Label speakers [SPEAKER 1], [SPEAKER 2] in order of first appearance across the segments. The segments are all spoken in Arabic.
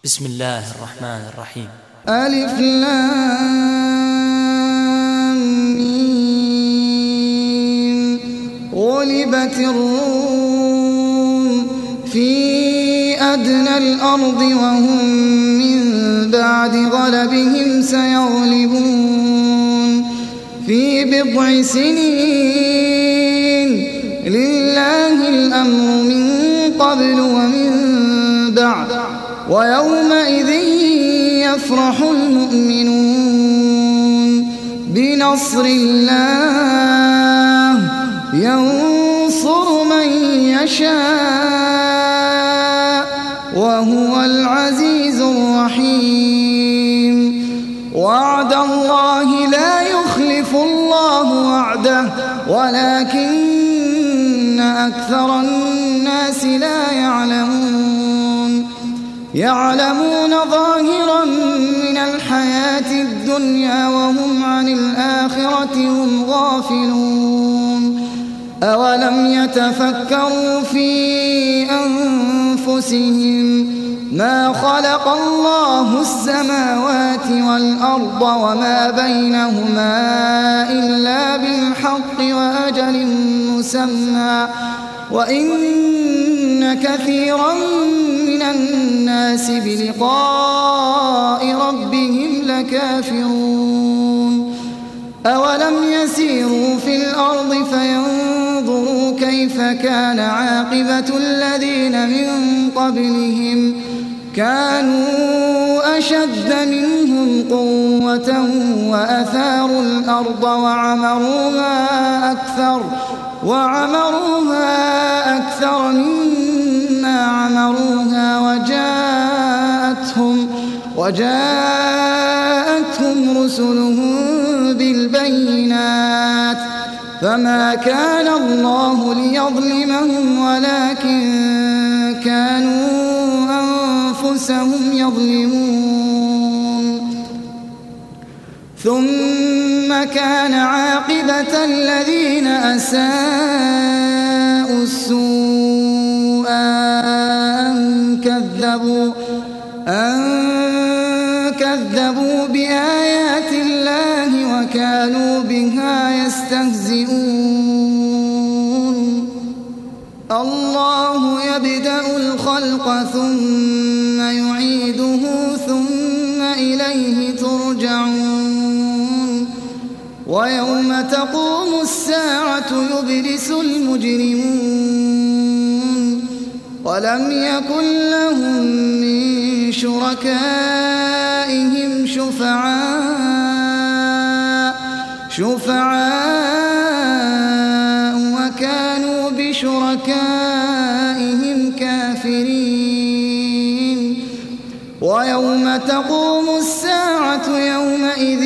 [SPEAKER 1] بسم الله الرحمن الرحيم.
[SPEAKER 2] ألف لام ميم. غلبت الروم في أدنى الأرض وهم من بعد غلبهم سيغلبون في بضع سنين. لله الأمر من قبل ومن بعد ويومئذ يفرح المؤمنون بنصر الله ينصر من يشاء وهو العزيز الرحيم. وعد الله لا يخلف الله وعده ولكن أكثر الناس لا يعلمون ظاهرا من الحياة الدنيا وهم عن الآخرة هم غافلون. أولم يتفكروا في أنفسهم ما خلق الله السماوات والأرض وما بينهما إلا بالحق وأجل مسمى وإن كثيرا من الناس بلقاء ربهم لكافرون. أولم يسيروا في الأرض فينظروا كيف كان عاقبة الذين من قبلهم كانوا أشد منهم قوة وأثاروا الأرض وعمروها أكثر مما عمروها وجاءتهم رسلهم بالبينات فما كان الله ليظلمهم ولكن كانوا أنفسهم يظلمون. ثم كان عاقبة الذين أساءوا السوء أن كذبوا بآيات الله وكانوا بها يستهزئون. الله يبدأ الخلق ثم يعيده ثم إليه ترجعون. ويوم تقوم الساعة يبلس المجرمون ولم يكن لهم من شركائهم شفعاء وكانوا بشركائهم كافرين. ويوم تقوم الساعة يومئذ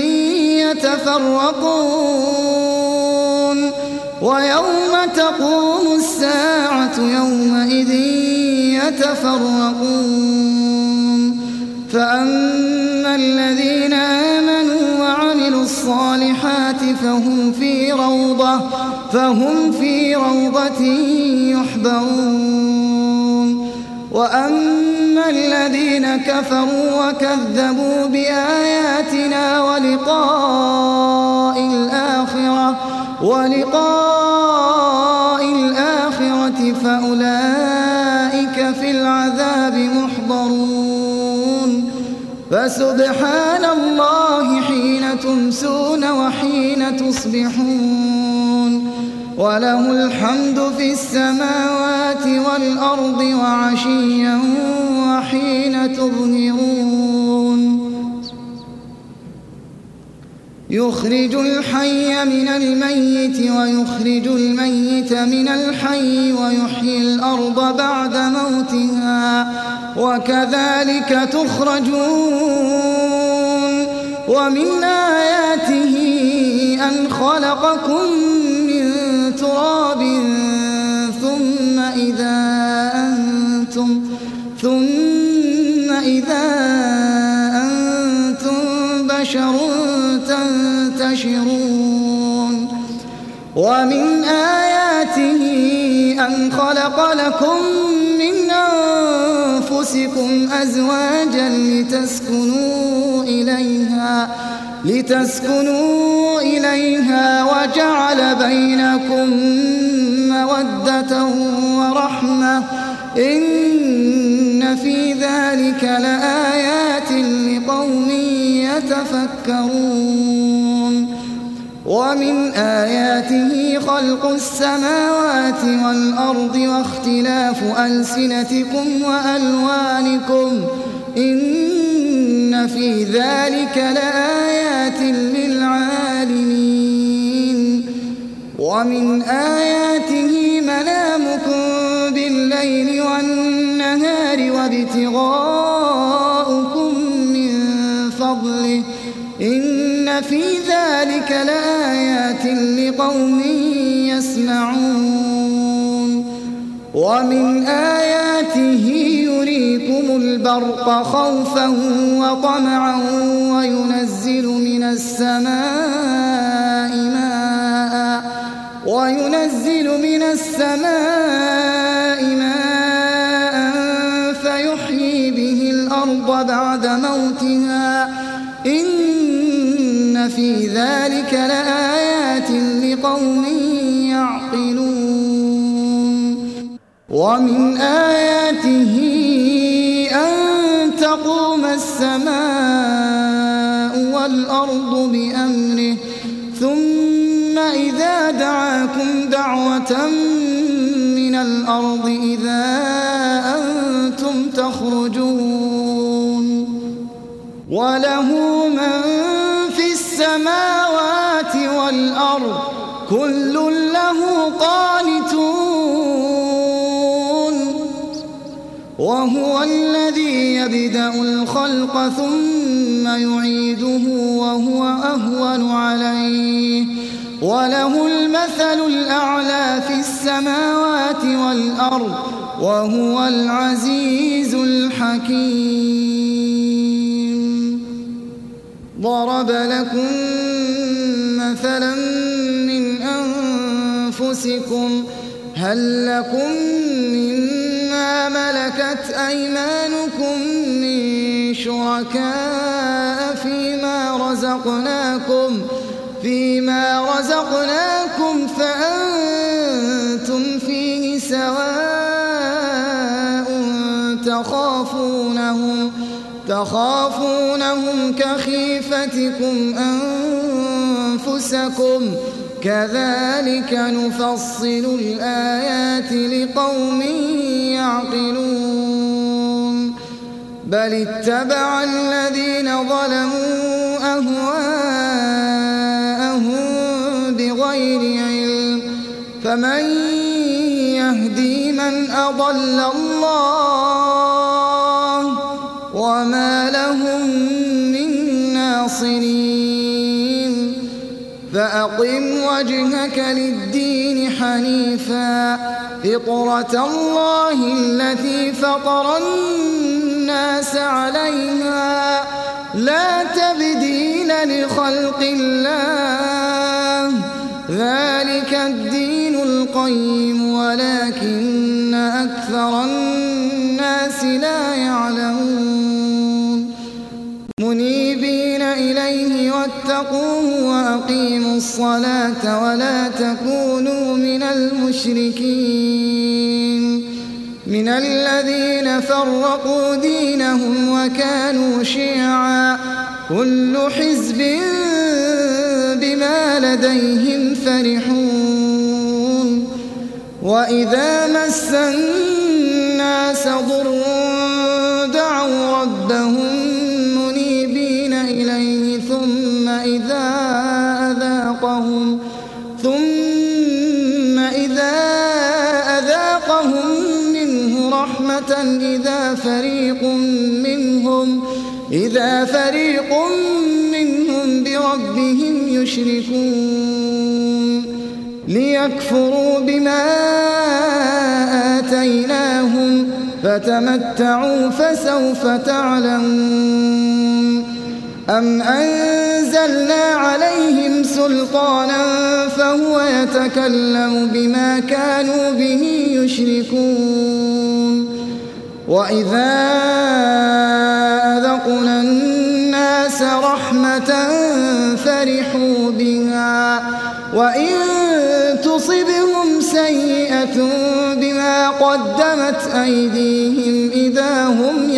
[SPEAKER 2] يتفرقون فأما الذين آمنوا وعملوا الصالحات فهم في روضة يحبرون. وأما الذين كفروا وكذبوا بآياتنا ولقاء الآخرة فأولئك في العذاب محضرون. فسبحان الله حين تمسون وحين تصبحون وله الحمد في السماوات والأرض وعشيا وحين تظهرون. يخرج الحي من الميت ويخرج الميت من الحي ويحيي الأرض بعد موتها وكذلك تخرجون. ومن آياته أن خلقكم من تراب ثم إذا أنتم بشر تنتشرون. ومن آياته أن خلق لكم من أنفسكم أنفسكم أزواجا لتسكنوا إليها وجعل بينكم مودة ورحمة إن في ذلك لآيات لقوم يتفكرون ومن آياته خلق السماوات والأرض واختلاف ألسنتكم وألوانكم إن في ذلك لآيات للعالمين ومن آياته منامكم بالليل والنهار وابتغاؤكم من فضله إن في ذلك لآيات لقوم يسمعون ومن آياته يريكم البرق خوفا وطمعا وينزل من السماء ماء فيحيي به الأرض بعد موتها إن في ذلك لآيات لقوم يعقلون ومن آياته أن تقوم السماء والأرض بأمره ثم إذا دعاكم دعوة من الأرض إذا أنتم تخرجون وله من في السماوات والأرض كل له قانتون وهو الذي يبدأ الخلق ثم يعيده وهو أهون عليه وله المثل الأعلى في السماوات والأرض وهو العزيز الحكيم ضرب لكم مثلا من أنفسكم هل لكم مما ملكت أيمانكم من شركاء فيما رزقناكم فأنتم فيه سواء تخافونهم كخيفتكم أنفسكم كذلك نفصل الآيات لقوم يعقلون بل اتبع الذين ظلموا أهواءهم بغير علم فمن يهدي من أضل الله وما لهم من ناصرين فأقم وجهك للدين حنيفا فطرة الله التي فطر الناس عليها لا تبديل لخلق الله ذلك الدين القيم ولكن أكثر الناس لا يعلمون منيبين إليه واتقوه وأقيموا الصلاة ولا تكونوا من المشركين من الذين فرقوا دينهم وكانوا شيعا كل حزب بما لديهم فرحون وإذا مس الناس ضر دعوا ربهم منيبين إليه ثم إذا أذاقهم منه رحمة إذا فريق منهم بربهم يشركون ليكفروا بما آتيناهم فتمتعوا فسوف تعلمون أم أنزلنا عليهم سلطانا فهو يتكلم بما كانوا به يشركون وإذا أذقنا الناس رحمة فرحوا بها وإن تصبهم سيئة بما قدمت أيديهم إذا هم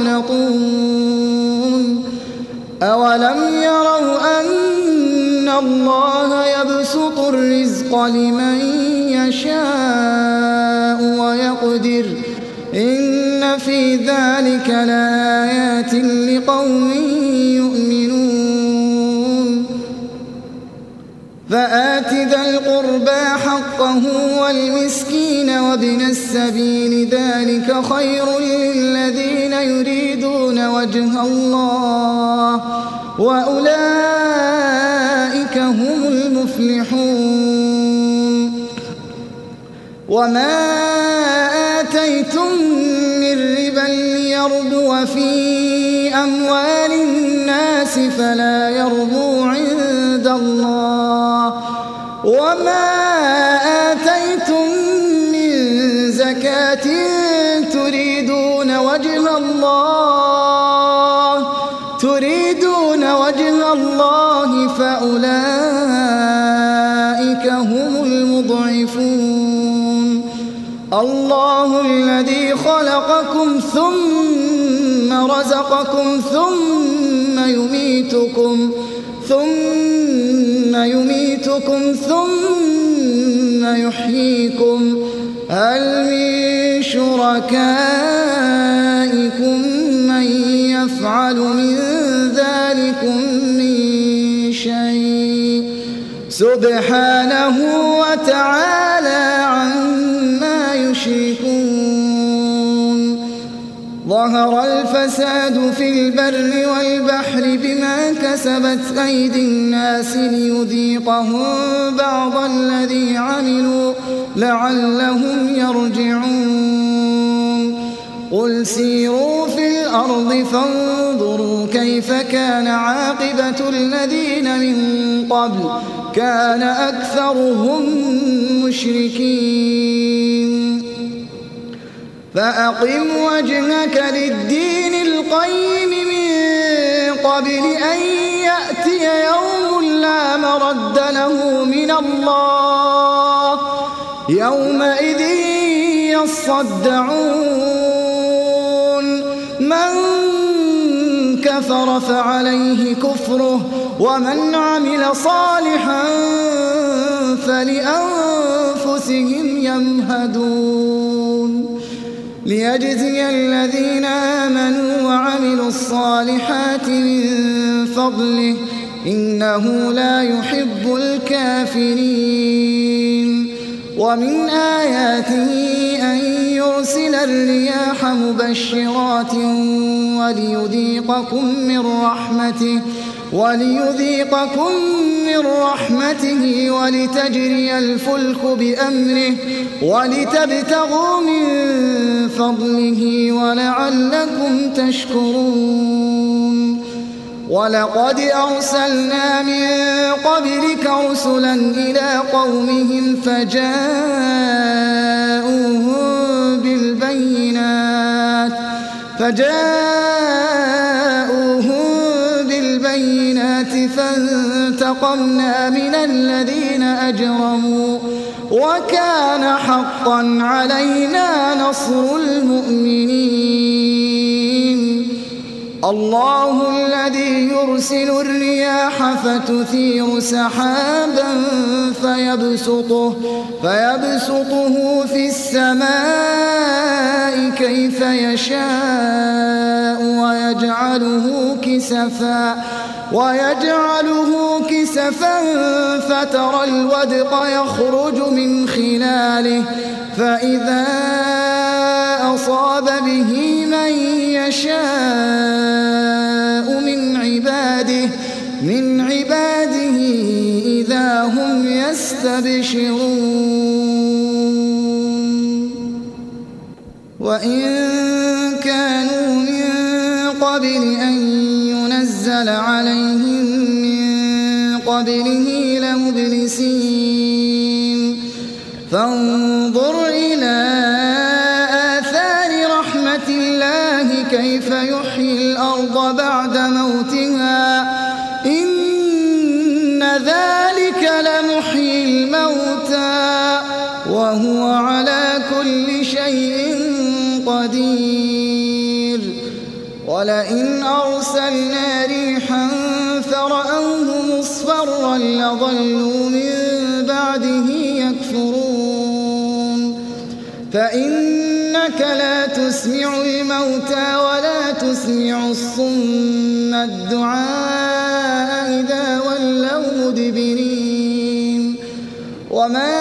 [SPEAKER 2] يقنطون أولم يروا أن الله يبسط الرزق لمن يشاء ويقدر إن في ذلك لآيات لقوم يؤمنون فآت ذا القربى حقه والمسكين وابن السبيل ذلك خير للذين يريدون وجه الله وأولئك هم المفلحون وما آتيتم من ربا ليربو في أموال الناس فلا يربو عند الله وما آتيتم من زكاة تريدون وجه الله فأولئك هم المضعفون الله الذي خلقكم ثم رزقكم ثم يميتكم ثم يحييكم هل من شركائكم من يفعل من ذلكم من شيء سبحانه وتعالى عما يشركون ظهر الفساد في البر والبحر بما كسبت أيدي الناس ليذيقهم بعض الذي عملوا لعلهم يرجعون قل سيروا في الأرض فانظروا كيف كان عاقبة الذين من قبل كان أكثرهم مشركين فأقم وجهك للدين القيم من قبل أن يأتي يوم لا مرد له من الله يومئذ يصدعون من كفر فعليه كفره ومن عمل صالحا فلأنفسهم يمهدون ليجزي الذين آمنوا وعملوا الصالحات من فضله إنه لا يحب الكافرين ومن آياته أن يرسل الرياح مبشرات وليذيقكم من رحمته ولتجري الفلك بأمره ولتبتغوا من فضله ولعلكم تشكرون ولقد أرسلنا من قبلك رسلا إلى قومهم فجاءوهم بالبينات فانتقمنا من الذين أجرموا وكان حقا علينا نصر المؤمنين الله الذي يرسل الرياح فتثير سحابا فيبسطه في السماء كيف يشاء ويجعله كسفا فترى الودق يخرج من خلاله فإذا أصاب به من يشاء من عباده إذا هم يستبشرون وإن كانوا من قبل أن ينزل عليهم من قبله لمبلسين فانظر إلى آثار رحمة الله كيف يحيي الأرض بعد موتها إن ذلك لمحيي الموتى وهو على كل شيء قدير ولئن أرسلنا ريحا فرأوه مصفرا لظلوا من بعده يكفرون فإنك لا تسمع الموتى ولا تسمع الصم الدعاء إذا ولوا مدبرين وما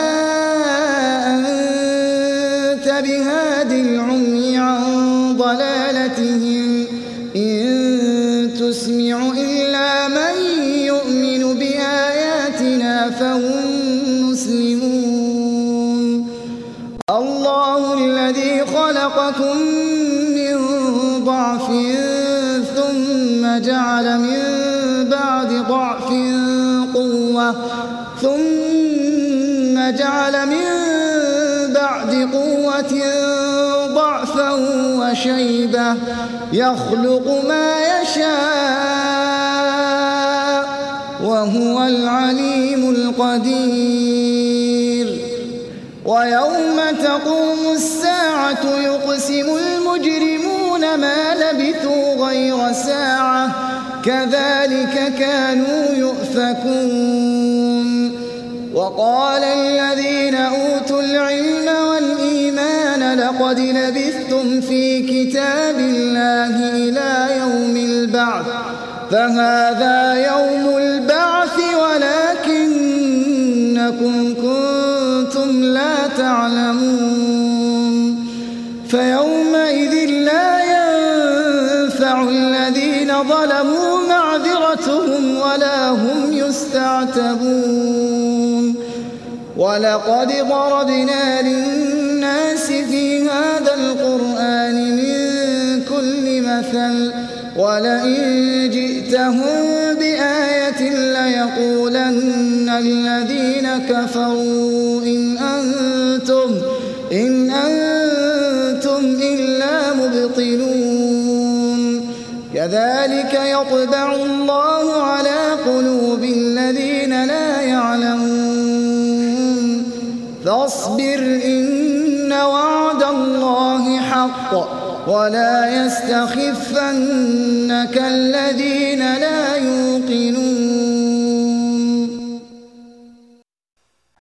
[SPEAKER 2] أنت بهاد العمي عن ضلالتهم إن تسمع إلا من يؤمن بآياتنا فهم مسلمون الله الذي خلقكم من ضعف ثم جعل من بعد ضعف قوة ثم جعل من بعد قوة ضعفا وشيبة يخلق ما يشاء وهو العليم القدير ويوم تقوم الساعة يقسم المجرمون ما لبثوا غير ساعة كذلك كانوا يؤفكون وقال الذين أوتوا العلم والإيمان لقد لبثتم في كتاب الله إلى يوم البعث فهذا يوم البعث ولكنكم كنتم لا تعلمون فيومئذ لا ينفع الذين ظلموا معذرتهم ولا هم يستعتبون ولقد ضربنا للناس في هذا القرآن من كل مثل ولئن جئتهم بآية ليقولن الذين كفروا إن أنتم إلا مبطلون كذلك يطبع الله على قلوب الذين لا يعلمون فاصبر إن وعد الله حق ولا يستخفنك الذين لا يوقنون